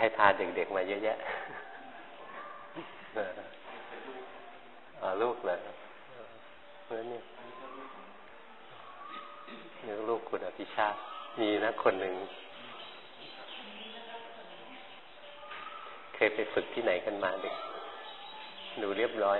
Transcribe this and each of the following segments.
รพาเด็กๆมาเยอะแยะลูกเลยเพื่อนนี่ลูกคุณอภิชาติมีนะคนหนึ่งเคยไปฝึกที่ไหนกันมาเด็กหนูเรียบร้อย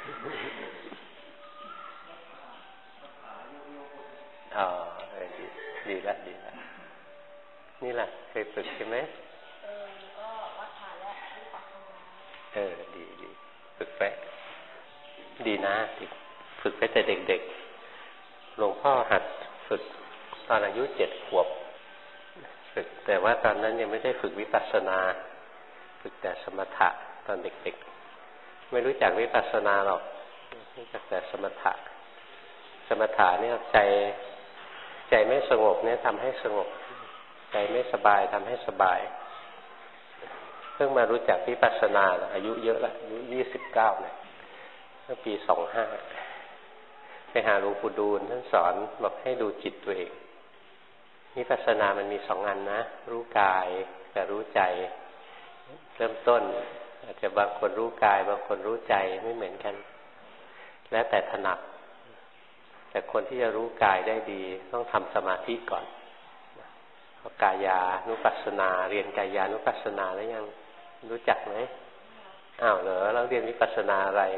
ดีละนี่แหละเคยฝึกใช่ไหมก็วัดฐานและวิปัสสนาดีฝึกไปดีนะฝึกไปแต่เด็กๆหลวงพ่อหัดฝึกตอนอายุ7 ขวบฝึกแต่ว่าตอนนั้นยังไม่ได้ฝึกวิปัสสนาฝึกแต่สมถะตอนเด็กๆไม่รู้จักวิปัสสนาหรอกรู้จักแต่สมถะเนี่ยใจไม่สงบเนี่ยทำให้สงบใจไม่สบายทำให้สบายเพิ่งมารู้จักวิปัสสนาอายุเยอะละอายุ29เนี่ยเมื่อปี25ไปหาหลวงปู่ดูลท่านสอนบอกให้ดูจิตตัวเองวิปัสสนามันมี2 อันนะรู้กายกับรู้ใจเริ่มต้นอาจจะบางคนรู้กายบางคนรู้ใจไม่เหมือนกันแล้วแต่ถนัดแต่คนที่จะรู้กายได้ดีต้องทำสมาธิก่อนกายานุปัสสนาเรียนกายานุปัสสนาแล้วยังรู้จักไหมอ้าวเหรอเราเรียนวิปัสสนาอะไร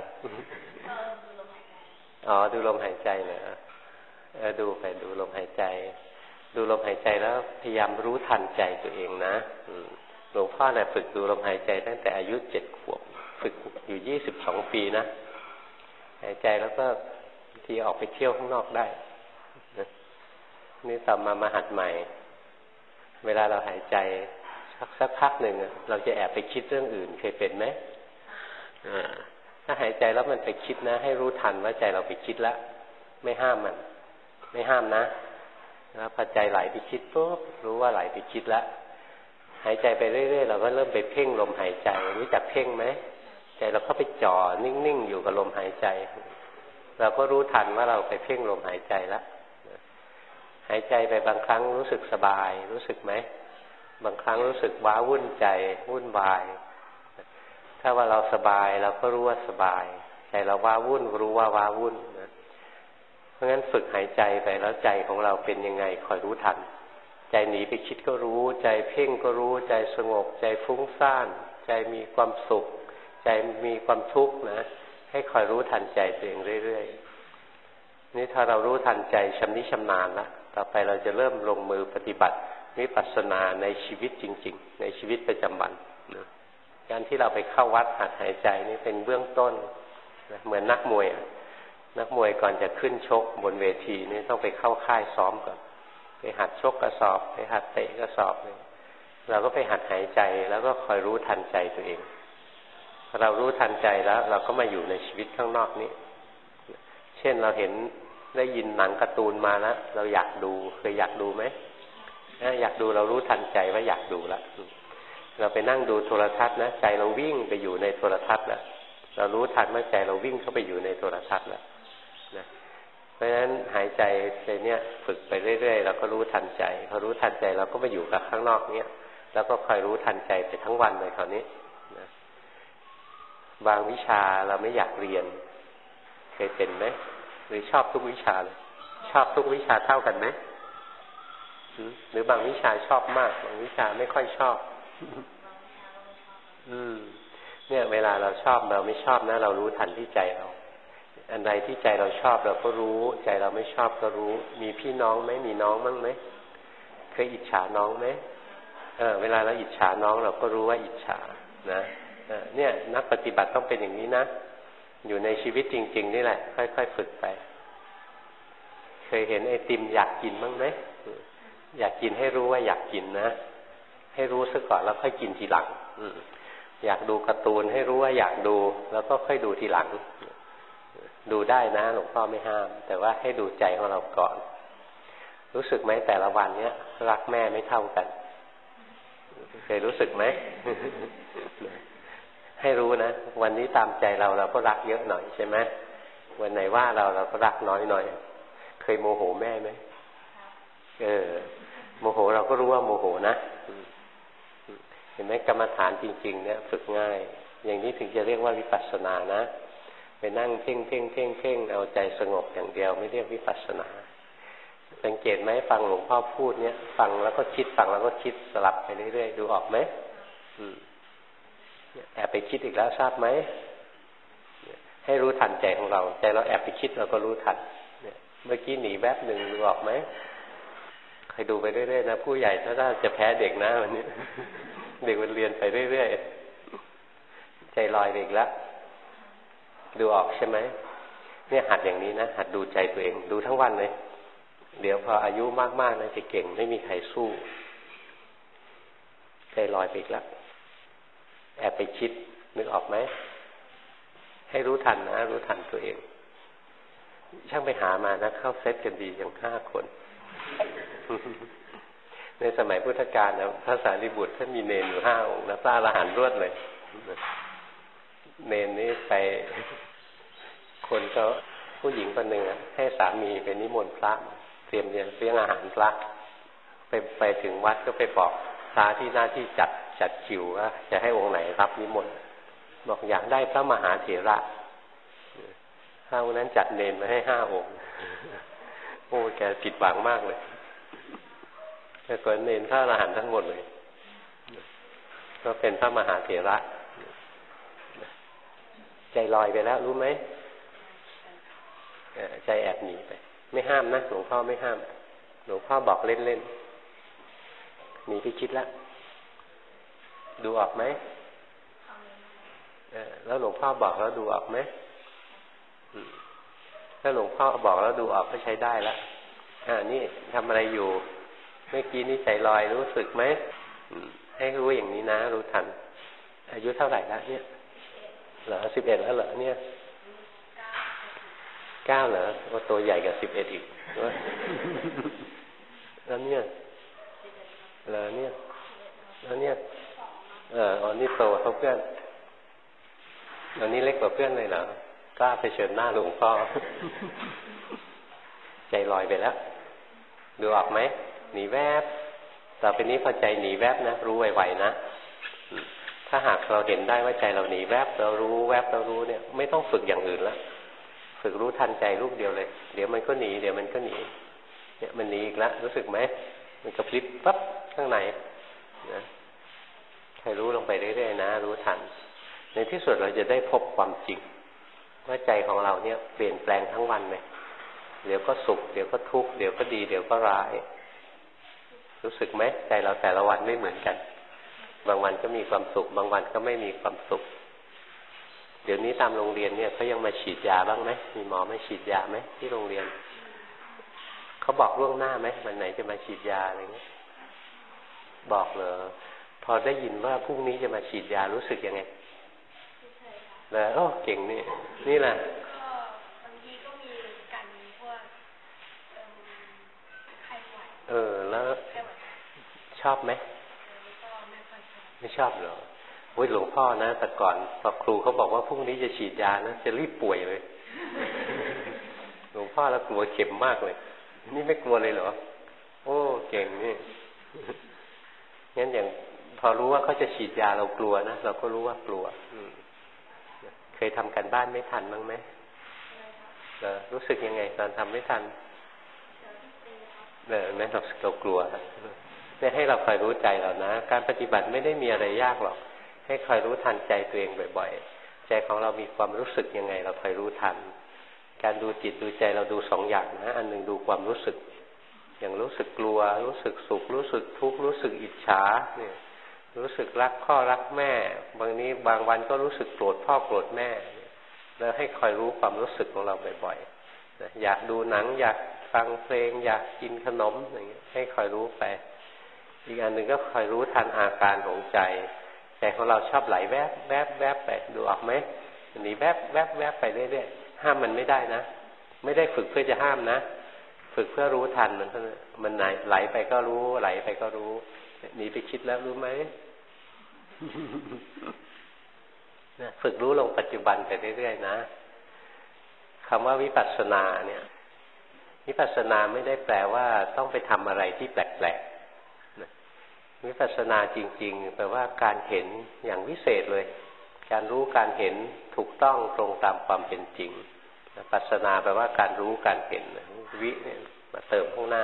ดูลมหายใจเหรอดูไปดูลมหายใจดูลมหายใจแล้วพยายามรู้ทันใจตัวเองนะหลวงพ่อเนี่ยฝึกดูลมหายใจตั้งแต่อายุ7 ขวบฝึกอยู่22 ปีนะหายใจแล้วก็ทีออกไปเที่ยวข้างนอกได้นี่ต่อมาหัดใหม่เวลาเราหายใจสักพักหนึ่งเราจะแอบไปคิดเรื่องอื่นเคยเป็นไหมถ้าหายใจแล้วมันไปคิดนะให้รู้ทันว่าใจเราไปคิดแล้วไม่ห้ามมันไม่ห้ามนะแล้วพอใจไหลไปคิดปุ๊บรู้ว่าไหลไปคิดแล้วหายใจไปเรื่อยๆเราก็เริ่มไปเพ่งลมหายใจรู้จักเพ่งไหมใจเราเข้าไปจ่อนิ่งๆอยู่กับลมหายใจเราก็รู้ทันว่าเราไปเพ่งลมหายใจแล้วหายใจไปบางครั้งรู้สึกสบายรู้สึกไหมบางครั้งรู้สึกว้าวุ่นใจวุ่นวายถ้าว่าเราสบายเราก็รู้ว่าสบายใจเราว้าวุ่นรู้ว่าว้าวุ่นนะเพราะงั้นฝึกหายใจไปแล้วใจของเราเป็นยังไงคอยรู้ทันใจหนีไปคิดก็รู้ใจเพ่งก็รู้ใจสงบใจฟุ้งซ่านใจมีความสุขใจมีความทุกข์นะให้คอยรู้ทันใจตัวเองเรื่อยๆนี่ถ้าเรารู้ทันใจชำนิชำนาญแล้วต่อไปเราจะเริ่มลงมือปฏิบัติวิปัสสนาในชีวิตจริงๆในชีวิตประจำวันนะการที่เราไปเข้าวัดหัดหายใจนี่เป็นเบื้องต้นนะเหมือนนักมวยก่อนจะขึ้นชกบนเวทีนี่ต้องไปเข้าค่ายซ้อมก่อนไปหัดชกกระสอบไปหัดเตะกระสอบเลยเราก็ไปหัดหายใจแล้วก็คอยรู้ทันใจตัวเองพอเรารู้ทันใจแล้วเราก็มาอยู่ในชีวิตข้างนอกนี้เช่นเราเห็นได้ยินหนังการ์ตูนมาแล้วเราอยากดูเคยอยากดูไหมอยากดูเรารู้ทันใจว่าอยากดูแล้วเราไปนั่งดูโทรทัศน์นะใจเราวิ่งไปอยู่ในโทรทัศน์แล้วเรารู้ทันว่าใจเราวิ่งเข้าไปอยู่ในโทรทัศน์แล้วนะเพราะฉะนั้นหายใจเนี่ยฝึกไปเรื่อยๆเราก็รู้ทันใจพอรู้ทันใจเราก็มาอยู่กับข้างนอกเนี้ยแล้วก็คอยรู้ทันใจไปทั้งวันเลยคราวนี้นะบางวิชาเราไม่อยากเรียนเคยเป็นไหมหรือชอบทุกวิชาเลยชอบทุกวิชาเท่ากันไหมหรือบางวิชาชอบมากบางวิชาไม่ค่อยชอบเนี่ยเวลาเราชอบเราไม่ชอบนะเรารู้ทันที่ใจเราอันใดที่ใจเราชอบเราก็รู้ใจเราไม่ชอบก็รู้มีพี่น้องไหมมีน้องมั้งไหมเคยอิจฉาน้องไหมเวลาเราอิจฉาน้องเราก็รู้ว่าอิจฉานะเนี่ยนักปฏิบัติต้องเป็นอย่างนี้นะอยู่ในชีวิตจริงๆนี่แหละค่อยๆฝึกไปเคยเห็นไอติมอยากกินบ้างไหมอยากกินให้รู้ว่าอยากกินนะให้รู้ซะก่อนแล้วค่อยกินทีหลังอยากดูการ์ตูนให้รู้ว่าอยากดูแล้วก็ค่อยดูทีหลังดูได้นะหลวงพ่อไม่ห้ามแต่ว่าให้ดูใจของเราก่อนรู้สึกไหมแต่ละวันเนี้ยรักแม่ไม่เท่ากันเคยรู้สึกไหม ให้รู้นะวันนี้ตามใจเราก็รักเยอะหน่อยใช่ไหมวันไหนว่าเราก็รักน้อยหน่อยเคยโมโหแม่ไหมโมโหเราก็รู้ว่าโมโหนะเห็นไหมกรรมฐานจริงๆเนี่ยฝึกง่ายอย่างนี้ถึงจะเรียกว่าวิปัสสนานะไปนั่งเพ่งเพ่งเพ่งเพ่งเอาใจสงบอย่างเดียวไม่เรียกวิปัสสนาสังเกตไหมฟังหลวงพ่อพูดเนี่ยฟังแล้วก็คิดฟังแล้วก็คิดสลับไปเรื่อยๆดูออกไหมแอบไปคิดอีกแล้วทราบไหมให้รู้ทันใจของเราใจเราแอบไปคิดเราก็รู้ทันเมื่อกี้หนีแวบหนึ่งดูออกไหมใครดูไปเรื่อยๆนะผู้ใหญ่ถ้าจะแพ้เด็กนะวันนี้ เด็กมันเรียนไปเรื่อยๆใจลอยไปอีกแล้วดูออกใช่ไหมเนี่ยหัดอย่างนี้นะหัดดูใจตัวเองดูทั้งวันเลยเดี๋ยวพออายุมากๆนะจะเก่งไม่มีใครสู้ใจลอยไปอีกแล้วแอบไปคิดนึกออกไหมให้รู้ทันนะรู้ทันตัวเองช่างไปหามานะเข้าเซตกันดีอย่าง5 คน ในสมัยพุทธกาลนะพระสารีบุตรท่านมีเนรอยู่5 องค์นะพระอรหันต์รวดเลยเนรนี้ไปคนก็ผู้หญิงคนหนึ่งให้สามีไปนิมนต์พระเตรียมเลี้ยงอาหารพระไปถึงวัดก็ไปบอกพระที่หน้าที่จัดคิวว่าจะให้องค์ไหนรับนิมนต์บอกอยากได้พระมหาเถระพระองค์นั้นจัดเนรมาให้5 องค์โอ้แกผิดหวังมากเลยแต่ก่อนเนรพระอรหันต์ทั้งหมดเลยก็เป็นพระมหาเถระใจลอยไปแล้วรู้ไหมใจแอบหนีไปไม่ห้ามนะหลวงพ่อไม่ห้ามหลวงพ่อบอกเล่นๆหนีไปคิดแล้วดูออกไหมแล้วหลวงพ่อบอกแล้วดูออกไหมถ้าหลวงพ่อบอกแล้วดูออกก็ใช้ได้แล้วนี่ทำอะไรอยู่เมื่อกี้นี่ใจลอยรู้สึกไหมให้รู้อย่างนี้นะรู้ทันอายุเท่าไหร่แล้วเนี่ยเหรอ11แล้วเหรอเนี่ย9เหรอว่าตัวใหญ่กับ11อีกแล้วเนี่ยเหรอเนี่ยแล้วเนี่ยอ๋อนี่โตเขาเพื่อนอันนี้เล็กกว่าเพื่อนเลยเหรอกล้าไปเชิญหน้าหลวงพ่อ ใจลอยไปแล้วดูออกไหมหนีแวบต่อไปนี้พอใจหนีแวบนะรู้ไวๆนะถ้าหากเราเห็นได้ว่าใจเราหนีแวบเรารู้แวบเรารู้เนี่ยไม่ต้องฝึกอย่างอื่นแล้วฝึกรู้ทันใจลูกเดียวเลยเดี๋ยวมันก็หนีเดี๋ยวมันก็หนีเนี่ยมันหนีอีกแล้วรู้สึกไหมมันกระพริบปั๊บข้างในนะให้รู้ลงไปเรื่อยๆนะรู้ทันในที่สุดเราจะได้พบความจริงว่าใจของเราเนี่ยเปลี่ยนแปลงทั้งวันเลยเดี๋ยวก็สุขเดี๋ยวก็ทุกข์เดี๋ยวก็ดีเดี๋ยวก็ร้ายรู้สึกไหมใจเราแต่ละวันไม่เหมือนกันบางวันก็มีความสุขบางวันก็ไม่มีความสุขเดี๋ยวนี้ตามโรงเรียนเนี่ยเขายังมาฉีดยาบ้างไหมมีหมอมาฉีดยาไหมที่โรงเรียนเขาบอกล่วงหน้าไหมวันไหนจะมาฉีดยาอะไรเงี้ยบอกเหรอพอได้ยินว่าพรุ่งนี้จะมาฉีดยารู้สึกยังไงแล้วโอ้เก่งนี่แหละก็บางทีก็มีกันพวกไข้หวัดแล้วชอบไหมไม่ชอบเหรอโอ้ยหลวงพ่อนะแต่ก่อนพอครูเขาบอกว่าพรุ่งนี้จะฉีดยานะจะรีบป่วยเลย หลวงพ่อแล้วกลัวเข็มมากเลยนี่ไม่กลัวเลยเหรอโอ้เก่งนี่ งั้นอย่างพอรู้ว่าเขาจะฉีดยาเรากลัวนะเราก็รู้ว่ากลัวเคยทำกันบ้านไม่ทันบ้างไหมรู้สึกยังไงตอนทำไม่ทันแม้เรากลัวเนี่ยให้เราคอยรู้ใจเรานะการปฏิบัติไม่ได้มีอะไรยากหรอกให้คอยรู้ทันใจตัวเองบ่อยๆใจของเรามีความรู้สึกยังไงเราคอยรู้ทันการดูจิตดูใจเราดู2 อย่างนะอันหนึ่งดูความรู้สึกอย่างรู้สึกกลัวรู้สึกสุขรู้สึกทุกข์รู้สึกอิจฉาเนี่ยรู้สึกรักพ่อรักแม่บางวันก็รู้สึกโกรธพ่อโกรธแม่แล้วให้คอยรู้ความรู้สึกของเราบ่อยๆอยากดูหนังอยากฟังเพลงอยากกินขนมอย่างเงี้ยให้คอยรู้ไปอีกอันหนึ่งก็คอยรู้ทันอาการของใจของเราชอบไหลแวบแวบแวบไปดูออกไหมหนีแวบแวบแวบไปเรื่อยๆห้ามมันไม่ได้นะไม่ได้ฝึกเพื่อจะห้ามนะฝึกเพื่อรู้ทันมันไหลไปก็รู้ไหลไปก็รู้หนีไปคิดแล้วรู้ไหม ฝึกรู้ลงปัจจุบันไปเรื่อยๆนะคำว่าวิปัสสนาเนี่ยวิปัสสนาไม่ได้แปลว่าต้องไปทำอะไรที่แปลกๆวิปัสสนาจริงๆแปลว่าการเห็นอย่างวิเศษเลยการรู้การเห็นถูกต้องตรงตามความเป็นจริงวิปัสสนาแปลว่าการรู้การเห็นวิเนี่ยมาเติมข้างหน้า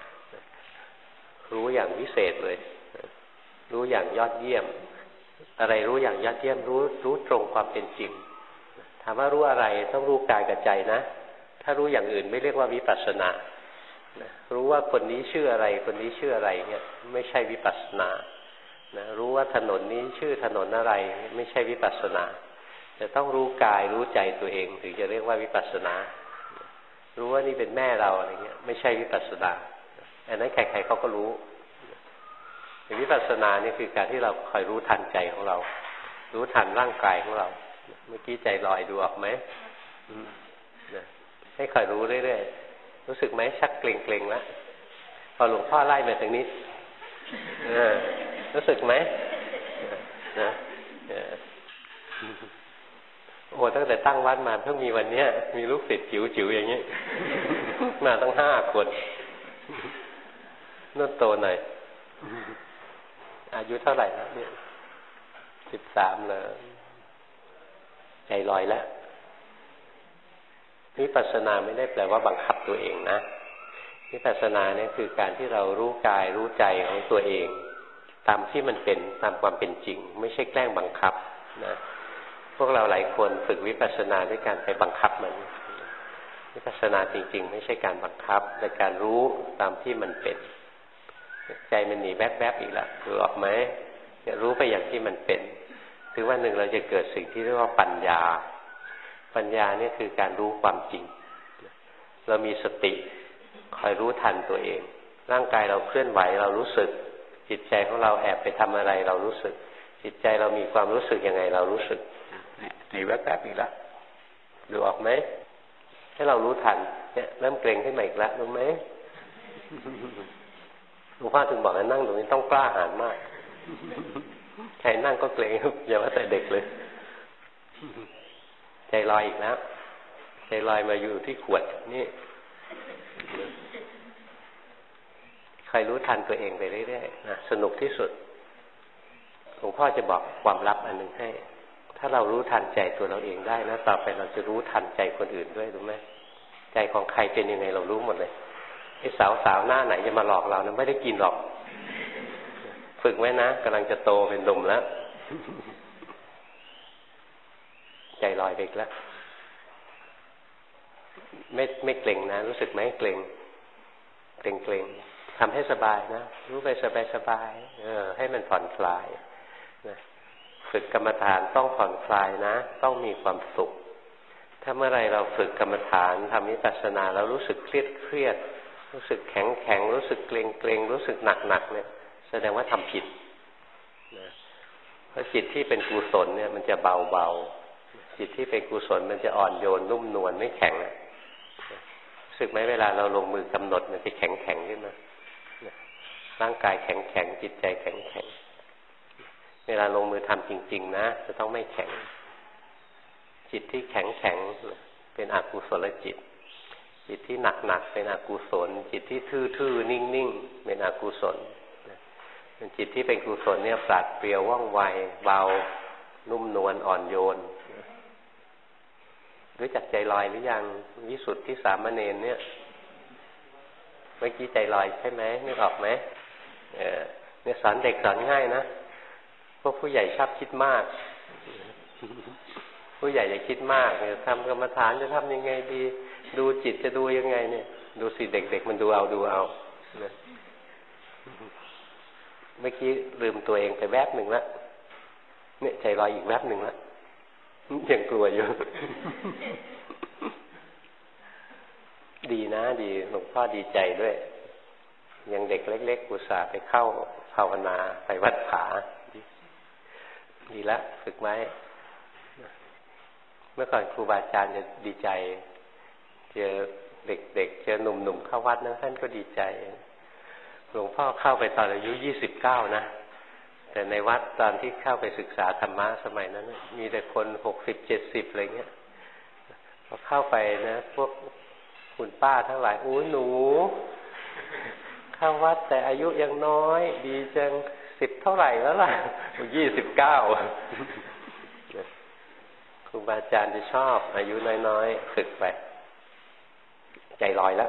รู้อย่างวิเศษเลยรู้อย่างยอดเยี่ยมอะไรรู้อย่างยอดเยี่ยมรู้ตรงความเป็นจริงถามว่ารู้อะไรต้องรู้กายกับใจนะถ้ารู้อย่างอื่นไม่เรียกว่าวิปัสสนารู้ว่าคนนี้ชื่ออะไรคนนี้ชื่ออะไรเนี่ยไม่ใช่วิปัสสนารู้ว่าถนนนี้ชื่อถนนอะไรไม่ใช่วิปัสสนาจะต้องรู้กายรู้ใจตัวเองถึงจะเรียกว่าวิปัสสนารู้ว่านี่เป็นแม่เราอะไรเงี้ยไม่ใช่วิปัสสนาอันนั้นใครๆเขาก็รู้วิปัสสนานี่คือการที่เราคอยรู้ทันใจของเรารู้ทันร่างกายของเราเมื่อกี้ใจลอยดูออกไหมให้คอยรู้เรื่อยๆรู้สึกไหมชักเกร็งๆแล้วพอหลวงพ่อไล่มาทางนี้รู้สึกไหมนะโอ้ตั้งแต่ตั้งวัดมาเพิ่งมีวันนี้มีลูกศิษย์จิ๋วๆอย่างนี้มาตั้ง5 คนนุ่นโตหน่อยอายุเท่าไหร่แล้วเนี่ย13เลยใจลอยแล้ววิปัสสนาไม่ได้แปลว่าบังคับตัวเองนะวิปัสสนาเนี่ยคือการที่เรารู้กายรู้ใจของตัวเองตามที่มันเป็นตามความเป็นจริงไม่ใช่แกล้งบังคับนะพวกเราหลายคนฝึกวิปัสสนาด้วยการไปบังคับมันวิปัสสนาจริงๆไม่ใช่การบังคับแต่การรู้ตามที่มันเป็นใจมันหนีแวบๆอีกแล้วรู้ออกไหมรู้ไปอย่างที่มันเป็นถึงวันหนึ่งเราจะเกิดสิ่งที่เรียกว่าปัญญาปัญญาเนี่ยคือการรู้ความจริงเรามีสติคอยรู้ทันตัวเองร่างกายเราเคลื่อนไหวเรารู้สึกจิตใจของเราแอบไปทำอะไรเรารู้สึกจิตใจเรามีความรู้สึกยังไงเรารู้สึกหนีแวบๆอีกแล้วรู้ออกไหมให้เรารู้ทันเนี่ยเริ่มเกร็งขึ้นมาอีกแล้วรู้ไหมหลวงพ่อถึงบอกให้นั่งตรงนี้ต้องกล้าหาญมากใครนั่งก็เกร็งอย่าว่าแต่เด็กเลยใจลอยอีกแล้วใจลอยมาอยู่ที่ขวดนี่ใครรู้ทันตัวเองไปเรื่อยๆนะสนุกที่สุดหลวงพ่อจะบอกความลับอันหนึ่งให้ถ้าเรารู้ทันใจตัวเราเองได้นะต่อไปเราจะรู้ทันใจคนอื่นด้วยรู้ไหมใจของใครเป็นยังไงเรารู้หมดเลยไอ้สาวหน้าไหนจะมาหลอกเรานะไม่ได้กินหรอกฝึกไว้นะกำลังจะโตเป็นหนุ่มแล้วใจลอยไปแล้วไม่เกร็งนะรู้สึกไหมเกร็งทำให้สบายนะรู้ไปสบายให้มันผ่อนคลายนะฝึกกรรมฐานต้องผ่อนคลายนะต้องมีความสุขถ้าเมื่อไรเราฝึกกรรมฐานทำวิปัสสนาแล้วรู้สึกเครียดรู้สึกแข็งรู้สึกเกร็งรู้สึกหนักเนี่ยแสดงว่าทำผิดนะเพราะจิตที่เป็นกุศลเนี่ยมันจะเบาจิตที่เป็นกุศลมันจะอ่อนโยนนุ่มนวลไม่แข็งรู้สึกไหมเวลาเราลงมือกำหนดมันจะแข็งขึ้นมาร่างกายแข็งจิตใจแข็งเวลาลงมือทำจริงๆนะจะต้องไม่แข็งจิตที่แข็งเป็นอกุศลจิตที่หนักเป็นอกุศลจิตที่ทื่อๆนิ่งๆเป็นอกุศลเป็นจิตที่เป็นกุศลเนี่ยปราดเปรียวว่องไวเบานุ่มนวลอ่อนโยนรู้จักใจลอยหรือยังวิสุทธิสามเณรเนี่ยเมื่อกี้ใจลอยใช่ไหมนึกออกไหมเนี่ยสอนเด็กสอนง่ายนะพวกผู้ใหญ่ชอบคิดมากผู้ใหญ่อย่าคิดมากเนี่ยทำกรรมฐานจะทำยังไงดีดูจิตจะดูยังไงเนี่ยดูสิเด็กๆมันดูเอาเมื่อกี้ลืมตัวเองไปแวบหนึ่งแล้วเนี่ยใจลอยอีกแวบหนึ่งแล้วยังกลัวอยู่ ดีนะดีหลวงพ่อดีใจด้วยยังเด็กเล็กๆอุตส่าห์ไปเข้าภาวนาไปวัดผาดีละฝึกไหมเมื่อก่อนครูบาอาจารย์จะดีใจเจอเด็กๆเจอหนุ่มๆเข้าวัดนะท่านก็ดีใจหลวงพ่อเข้าไปตอนอายุ29นะแต่ในวัดตอนที่เข้าไปศึกษาธรรมะสมัยนั้นมีแต่คน60-70อะไรเงี้ยพอเข้าไปนะพวกคุณป้าทั้งหลายโอ้หนูเข้าวัดแต่อายุยังน้อยดีจัง 10เท่าไหร่แล้วล่ะ29ครูบาอาจารย์จะชอบอายุน้อยๆฝึกไปใจลอยแล้ว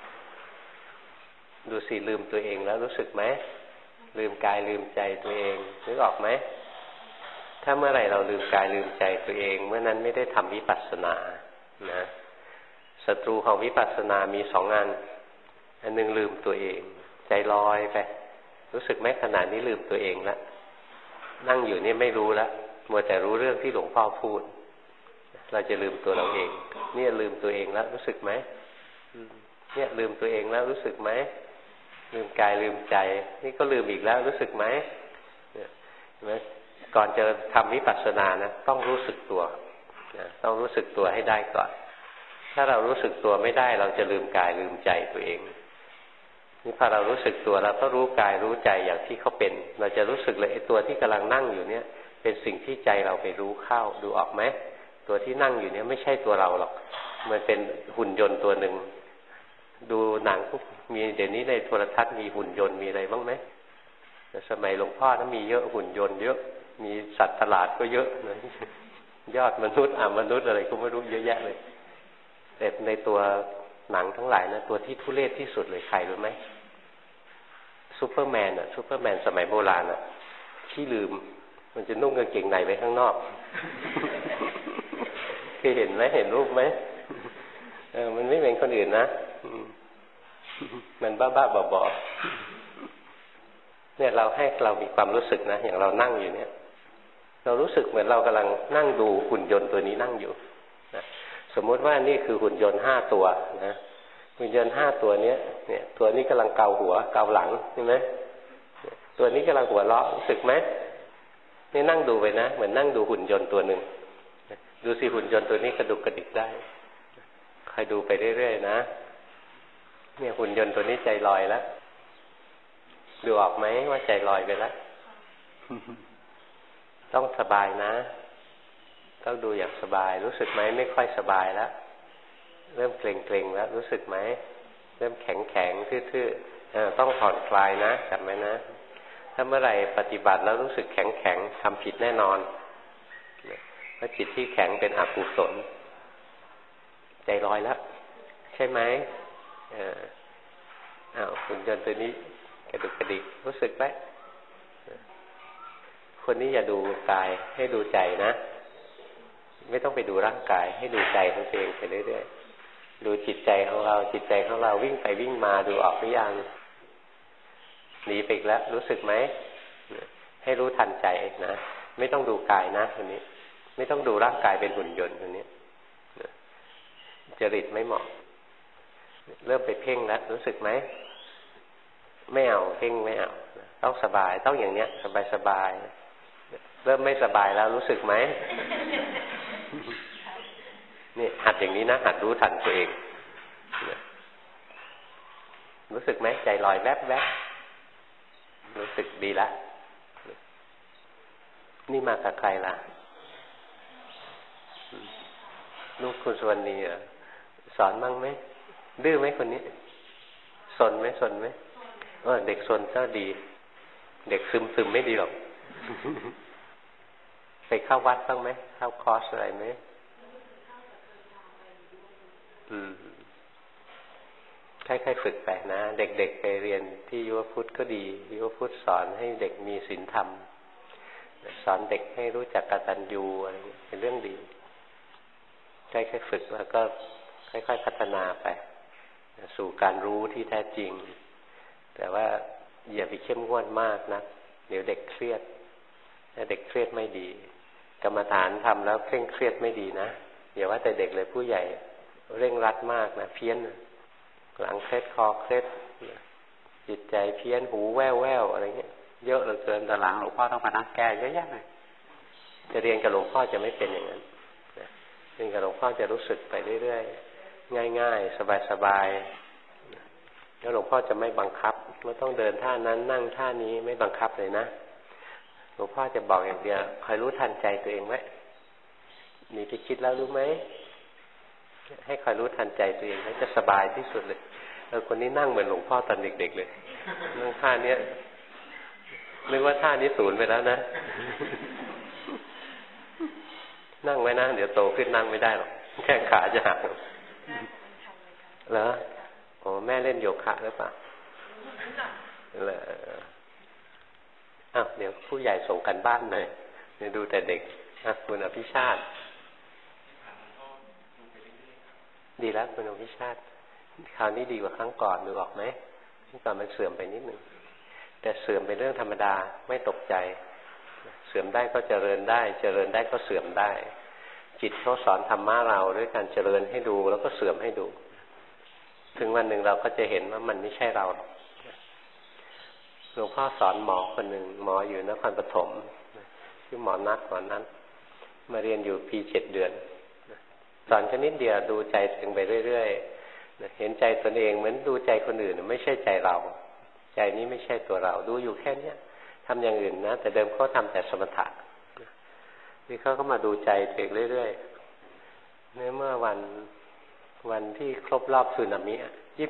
ดูสิลืมตัวเองแล้วรู้สึกไหมลืมกายลืมใจตัวเองนึกออกไหมถ้าเมื่อไหร่เราลืมกายลืมใจตัวเองเมื่อนั้นไม่ได้ทำวิปัสสนานะศัตรูของวิปัสสนามี2 อันหนึ่งลืมตัวเองใจลอยไปรู้สึกไหมขณะนี้ลืมตัวเองแล้วนั่งอยู่นี่ไม่รู้แล้วมัวแต่รู้เรื่องที่หลวงพ่อพูดเราจะลืมตัวเราเองเนี่ยลืมตัวเองแล้วรู้สึกไหมเนี่ยลืมตัวเองแล้วรู้สึกไหมลืมกายลืมใจนี่ก็ลืมอีกแล้วรู้สึกไหมเนี่ยเห็นไหมก่อนจะทำวิปัสสนานะต้องรู้สึกตัวนะต้องรู้สึกตัวให้ได้ก่อนถ้าเรารู้สึกตัวไม่ได้เราจะลืมกายลืมใจตัวเองนี่พอเรารู้สึกตัวเราก็รู้กายรู้ใจอย่างที่เขาเป็นเราจะรู้สึกเลยไอ้ตัวที่กำลังนั่งอยู่เนี่ยเป็นสิ่งที่ใจเราไปรู้เข้าดูออกไหมตัวที่นั่งอยู่เนี่ยไม่ใช่ตัวเราหรอกมันเป็นหุ่นยนต์ตัวหนึ่งดูหนังมีเดี๋ยวนี้ในโทรทัศน์มีหุ่นยนต์มีอะไรบ้างไหมสมัยหลวงพ่อนั้นมีเยอะหุ่นยนต์เยอะมีสัตว์ประหลาดก็เยอะนะยอดมนุษย์มนุษย์อะไรก็ไม่รู้เยอะแยะเลยแต่ในตัวหนังทั้งหลายนะตัวที่ทุเรศที่สุดเลยใครรู้ไหมซูเปอร์แมนซูเปอร์แมนสมัยโบราณขี้ลืมมันจะนุ่งกางเกงในไว้ข้างนอกเคยเห็นไหมเห็นรูปไหมมันไม่เหมือนคนอื่นนะมันบ้าๆบอๆเนี่ยเราให้เรามีความรู้สึกนะอย่างเรานั่งอยู่เนี่ยเรารู้สึกเหมือนเรากำลังนั่งดูหุ่นยนต์ตัวนี้นั่งอยู่นะสมมุติว่านี่คือหุ่นยนต์5 ตัวนะหุ่นยนต์5 ตัวเนี่ยตัวนี้กำลังเกาหัวเกาหลังใช่ไหมตัวนี้กำลังหัวเราะรู้สึกไหมนี่นั่งดูไปนะเหมือนนั่งดูหุ่นยนต์ตัวหนึ่งดูสิหุ่นยนต์ตัวนี้กระดุกกระดิกได้คอยดูไปเรื่อยๆนะเนี่ยหุ่นยนต์ตัวนี้ใจลอยแล้วดูออกไหมว่าใจลอยไปแล้วต้องสบายนะต้องดูอย่างสบายรู้สึกไหมไม่ค่อยสบายแล้วเริ่มเกร็งๆแล้วรู้สึกไหมเริ่มแข็งๆทื่อๆต้องผ่อนคลายนะจำไว้นะถ้าเมื่อไหร่ปฏิบัติแล้วรู้สึกแข็งๆทำผิดแน่นอนเพราะจิตที่แข็งเป็นอกุศลใจลอยแล้วใช่ไหมหุ่นยนต์ตัวนี้กระดุกกระดิกรู้สึกไหมคนนี้อย่าดูกายให้ดูใจนะไม่ต้องไปดูร่างกายให้ดูใจของตัวเองไปเรื่อยๆดูจิตใจของเราจิตใจของเราวิ่งไปวิ่งมาดูออกหรือยังหนีไปอีกแล้วรู้สึกไหมให้รู้ทันใจนะไม่ต้องดูกายนะคนนี้ไม่ต้องดูร่างกายเป็นหุ่นยนต์คนนี้จริตไม่เหมาะเริ่มไปเพ่งแล้วรู้สึกไหมไม่เอาเพ่งไม่เอาต้องสบายต้องอย่างเนี้ยสบายเริ่มไม่สบายแล้วรู้สึกไหมนี่หัดอย่างนี้นะหัดรู้ทันตัวเองรู้สึกไหมใจลอยแวบรู้สึกดีละนี่มากับใครล่ะลูกคุณสุวรรณีสอนมั่งไหมดื้อไหมคนนี้สนไหมเด็กสนก็ดีเด็กซึมไม่ดีหรอกไปเข้าวัดบ้างไหมเข้าคอร์สอะไรไหมค่อยๆฝึกไปนะเด็กๆไปเรียนที่ยุวพุทธก็ดียุวพุทธสอนให้เด็กมีศีลธรรมสอนเด็กให้รู้จักกตัญญูอะไรเป็นเรื่องดีค่อยๆฝึกแล้วก็ค่อยๆพัฒนาไปสู่การรู้ที่แท้จริงแต่ว่าอย่าไปเข้มงวดมากนะเดี๋ยวเด็กเครียดถ้าเด็กเครียดไม่ดีกรรมฐานทำแล้วเคร่งเครียดไม่ดีนะอย่าว่าแต่เด็กเลยผู้ใหญ่เร่งรัดมากนะเพี้ยนหลังเคล็ดคอเคล็ดจิตใจเพี้ยนหูแว่วอะไรเงี้ยเยอะเหลือเกินแต่หลังหลวงพ่อต้องมานั่งแก้เยอะแยะเลยจะเรียนกับหลวงพ่อจะไม่เป็นอย่างนั้นเรียนกับหลวงพ่อจะรู้สึกไปเรื่อยๆง่ายๆสบายๆแล้วหลวงพ่อจะไม่บังคับไม่ต้องเดินท่านั้นนั่งท่านี้ไม่บังคับเลยนะหลวงพ่อจะบอกอย่างเดียวคอยรู้ทันใจตัวเองไว้หนีไปคิดแล้วรู้ไหมให้คอยรู้ทันใจตัวเองแล้วจะสบายที่สุดเลยคนนี้นั่งเหมือนหลวงพ่อตอนเด็กๆเลยนั่งท่านี้นึกว่าท่านี้ศูนย์ไปแล้วนะนั่งไว้นะเดี๋ยวโตขึ้นนั่งไม่ได้หรอกแค่ขาจะหักเหรอโอ้แม่เล่นโยคะหรือเปล่าเหรออ้าวเดี๋ยวผู้ใหญ่ส่งกันบ้านหน่อยเดี๋ยวดูแต่เด็กคุณอภิชาติดีแล้วคุณอภิชาติคราวนี้ดีกว่าครั้งก่อนดูออกไหมครั้งก่อนมันเสื่อมไปนิดนึงแต่เสื่อมเป็นเรื่องธรรมดาไม่ตกใจเสื่อมได้ก็เจริญได้เจริญได้ก็เสื่อมได้จิตเขาสอนธรรมะเราด้วยการเจริญให้ดูแล้วก็เสื่อมให้ดูถึงวันหนึ่งเราก็จะเห็นว่ามันไม่ใช่เราหลวงพ่อสอนหมอคนหนึ่งหมออยู่นครปฐมชื่อหมอนัทมาเรียนอยู่ปี7 เดือนสอนชนิดเดียวดูใจตัวเองไปเรื่อยๆเห็นใจตนเองเหมือนดูใจคนอื่นไม่ใช่ใจเราใจนี้ไม่ใช่ตัวเราดูอยู่แค่เนี้ยทำอย่างอื่นนะแต่เดิมเขาทำแต่สมถะนี่เขาก็มาดูใจตัวเองเรื่อยๆเมื่อวันที่ครบรอบสึนามิ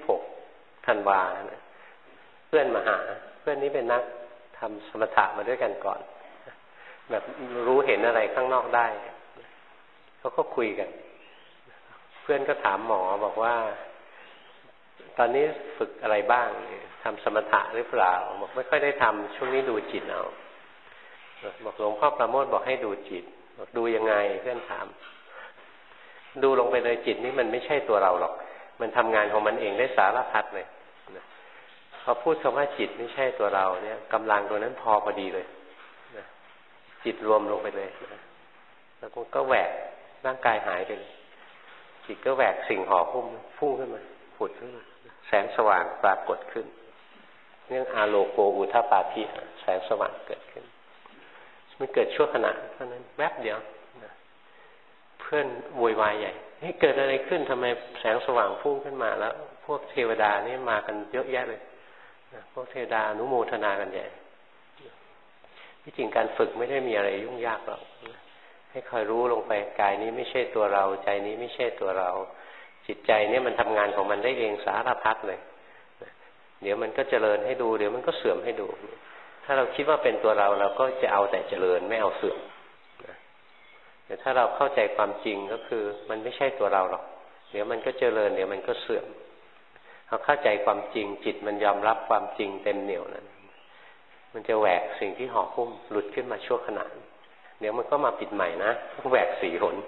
26 ธันวาเพื่อนมาหาเพื่อนนี้เป็นนักทำสมถะมาด้วยกันก่อนแบบรู้เห็นอะไรข้างนอกได้เขาก็คุยกันเพื่อนก็ถามหมอบอกว่าตอนนี้ฝึกอะไรบ้างทำสมถะหรือเปล่าบอกไม่ค่อยได้ทำช่วงนี้ดูจิตเอาบอกหลวงพ่อประโมทบอกให้ดูจิตบอกดูยังไงเพื่อนถามดูลงไปเลยจิตนี่มันไม่ใช่ตัวเราหรอกมันทำงานของมันเองได้สารพัดเลยพอพูดคำว่าจิตไม่ใช่ตัวเราเนี่ยกำลังตัวนั้นพอดีเลยจิตรวมลงไปเลยแล้วก็แหวกร่างกายหายไปเลยจิตก็แหวกสิ่งห่อหุ้มพุ่งขึ้นมาผุดขึ้นมาแสงสว่างปรากฏขึ้นเรื่องอาโลโกอุทปาธิแสงสว่างเกิดขึ้นมันเกิดชั่วขณะเท่านั้นแวบเดียวเพื่อนโวยวายใหญ่เกิดอะไรขึ้นทำไมแสงสว่างพุ่งขึ้นมาแล้วพวกเทวดานี่มากันเยอะแยะเลยพวกเทวดาอนุโมทนากันใหญ่ที่จริงการฝึกไม่ได้มีอะไรยุ่งยากหรอกให้คอยรู้ลงไปกายนี้ไม่ใช่ตัวเราใจนี้ไม่ใช่ตัวเราจิตใจเนี่ยมันทำงานของมันได้เองสารพัดเลยเดี๋ยวมันก็เจริญให้ดูเดี๋ยวมันก็เสื่อมให้ดูถ้าเราคิดว่าเป็นตัวเราเราก็จะเอาแต่เจริญไม่เอาเสื่อมแต่ถ้าเราเข้าใจความจริงก็คือมันไม่ใช่ตัวเราหรอกเดี๋ยวมันก็เจริญเดี๋ยวมันก็เสื่อมเราเข้าใจความจริงจิตมันยอมรับความจริงเต็มเหนี่ยวนั้นมันจะแหวกสิ่งที่ห่อหุ้มหลุดขึ้นมาชั่วขณะเดี๋ยวมันก็มาปิดใหม่นะต้องแหวก4 หน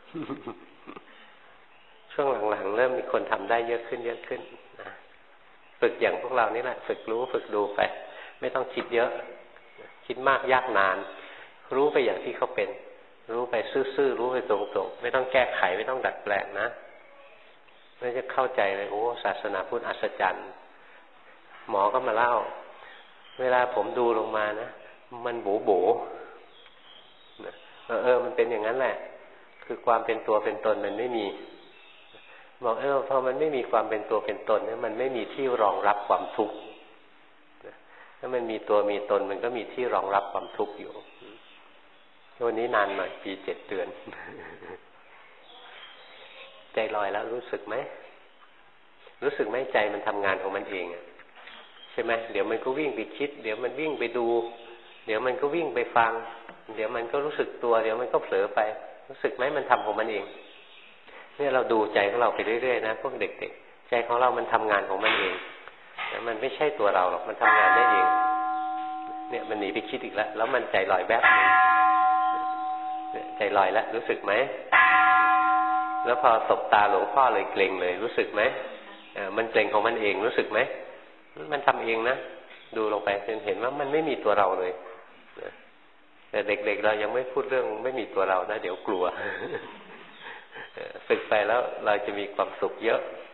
ช่วงหลังๆเริ่มมีคนทำได้เยอะขึ้นนะฝึกอย่างพวกเรานี่แหละฝึกรู้ฝึกดูไปไม่ต้องคิดเยอะคิดมากยากนานรู้ไปอย่างที่เขาเป็นรู้ไปซื่อๆรู้ไปตรงๆไม่ต้องแก้ไขไม่ต้องดัดแปลงนะไม่จะเข้าใจเลยโอ้ศาสนาพุทธอัศจรรย์หมอก็มาเล่าเวลาผมดูลงมานะมันโบมันเป็นอย่างนั้นแหละคือความเป็นตัวเป็นตนมันไม่มีบอกพอมันไม่มีความเป็นตัวเป็นตนเนี่ยมันไม่มีที่รองรับความทุกข์ถ้ามันมีตัวมีตนมันก็มีที่รองรับความทุกข์อยู่วันนี้นานหน่อยปี7 เดือนใจลอยแล้วรู้สึกไหมรู้สึกไหมใจมันทำงานของมันเองใช่ไหมเดี๋ยวมันก็วิ่งไปคิดเดี๋ยวมันวิ่งไปดูเดี๋ยวมันก็วิ่งไปฟังเดี๋ยวมันก็รู้สึกตัวเดี๋ยวมันก็เผลอไปรู้สึกไหมมันทำของมันเองเนี่ยเราดูใจของเราไปเรื่อยๆนะพวกเด็กๆใจของเรามันทำงานของมันเองแต่มันไม่ใช่ตัวเราหรอกมันทำงานได้เองเนี่ยมันหนีไปคิดอีกแล้วมันใจลอยแวบนึงใจลอยแล้วรู้สึกไหมแล้วพอตบตาหลวงพ่อเลยเกร็งเลยรู้สึกไหมมันเกร็งของมันเองรู้สึกไหมมันทำเองนะดูลงไปจนเห็นว่ามันไม่มีตัวเราเลยแต่เด็กๆเรายังไม่พูดเรื่องไม่มีตัวเรานะเดี๋ยวกลัวฝึกไปแล้วเราจะมีความสุขเยอะ